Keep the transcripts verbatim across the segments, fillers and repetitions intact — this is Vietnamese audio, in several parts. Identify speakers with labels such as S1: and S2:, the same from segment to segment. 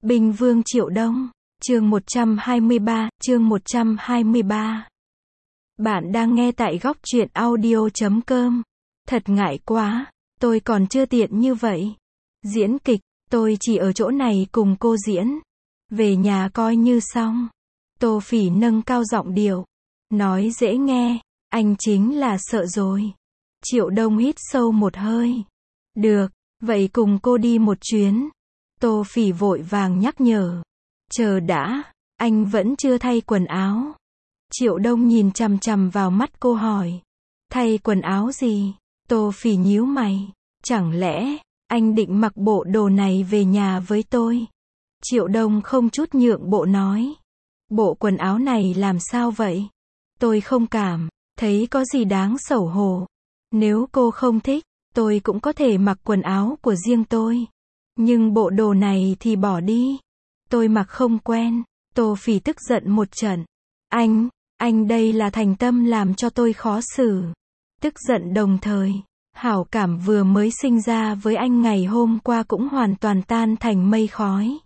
S1: Binh Vương Triệu Đông, chương một trăm hai mươi ba, chương một trăm hai mươi ba. Bạn đang nghe tại góc truyện audio chấm com. Thật ngại quá, tôi còn chưa tiện như vậy. Diễn kịch, tôi chỉ ở chỗ này cùng cô diễn. Về nhà coi như xong. Tô Phỉ nâng cao giọng điệu. Nói dễ nghe, anh chính là sợ rồi. Triệu Đông hít sâu một hơi. Được, vậy cùng cô đi một chuyến. Tô Phỉ vội vàng nhắc nhở. Chờ đã, anh vẫn chưa thay quần áo. Triệu Đông nhìn chằm chằm vào mắt cô hỏi. Thay quần áo gì? Tô Phỉ nhíu mày. Chẳng lẽ, anh định mặc bộ đồ này về nhà với tôi? Triệu Đông không chút nhượng bộ nói. Bộ quần áo này làm sao vậy? Tôi không cảm thấy có gì đáng xấu hổ. Nếu cô không thích, tôi cũng có thể mặc quần áo của riêng tôi. Nhưng bộ đồ này thì bỏ đi. Tôi mặc không quen. Tô Phỉ tức giận một trận. Anh, anh đây là thành tâm làm cho tôi khó xử. Tức giận đồng thời, hảo cảm vừa mới sinh ra với anh ngày hôm qua cũng hoàn toàn tan thành mây khói.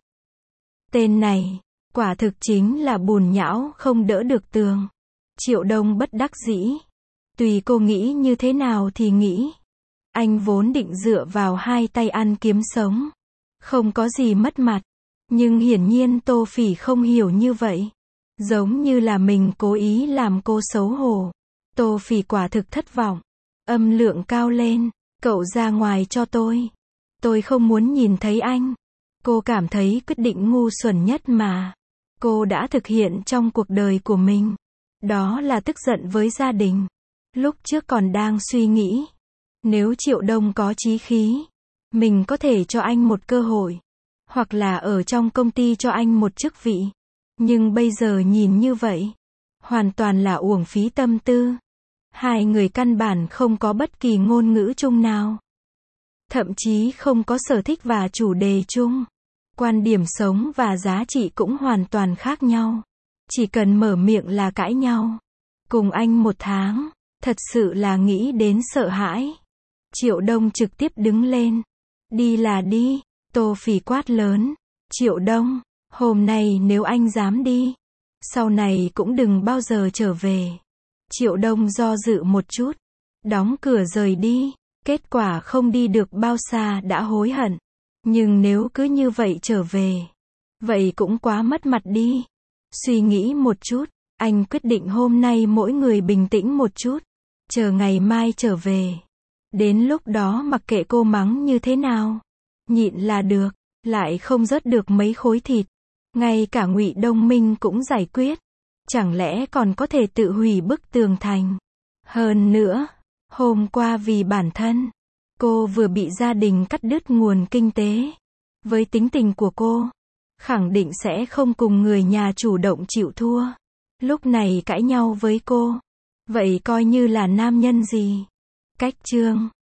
S1: Tên này, quả thực chính là bùn nhão không đỡ được tường. Triệu Đông bất đắc dĩ. Tùy cô nghĩ như thế nào thì nghĩ. Anh vốn định dựa vào hai tay ăn kiếm sống. Không có gì mất mặt. Nhưng hiển nhiên Tô Phỉ không hiểu như vậy. Giống như là mình cố ý làm cô xấu hổ. Tô Phỉ quả thực thất vọng. Âm lượng cao lên. Cậu ra ngoài cho tôi. Tôi không muốn nhìn thấy anh. Cô cảm thấy quyết định ngu xuẩn nhất mà cô đã thực hiện trong cuộc đời của mình. Đó là tức giận với gia đình. Lúc trước còn đang suy nghĩ. Nếu Triệu Đông có chí khí, mình có thể cho anh một cơ hội. Hoặc là ở trong công ty cho anh một chức vị. Nhưng bây giờ nhìn như vậy, hoàn toàn là uổng phí tâm tư. Hai người căn bản không có bất kỳ ngôn ngữ chung nào. Thậm chí không có sở thích và chủ đề chung. Quan điểm sống và giá trị cũng hoàn toàn khác nhau. Chỉ cần mở miệng là cãi nhau. Cùng anh một tháng, thật sự là nghĩ đến sợ hãi. Triệu Đông trực tiếp đứng lên. Đi là đi. Tô Phỉ quát lớn. Triệu Đông, hôm nay nếu anh dám đi, sau này cũng đừng bao giờ trở về. Triệu Đông do dự một chút. Đóng cửa rời đi. Kết quả không đi được bao xa đã hối hận. Nhưng nếu cứ như vậy trở về, vậy cũng quá mất mặt đi. Suy nghĩ một chút, anh quyết định hôm nay mỗi người bình tĩnh một chút. Chờ ngày mai trở về. Đến lúc đó mặc kệ cô mắng như thế nào. Nhịn là được, lại không rớt được mấy khối thịt. Ngay cả Ngụy Đông Minh cũng giải quyết. Chẳng lẽ còn có thể tự hủy bức tường thành. Hơn nữa, hôm qua vì bản thân, cô vừa bị gia đình cắt đứt nguồn kinh tế. Với tính tình của cô, khẳng định sẽ không cùng người nhà chủ động chịu thua. Lúc này cãi nhau với cô, vậy coi như là nam nhân gì? Cách chương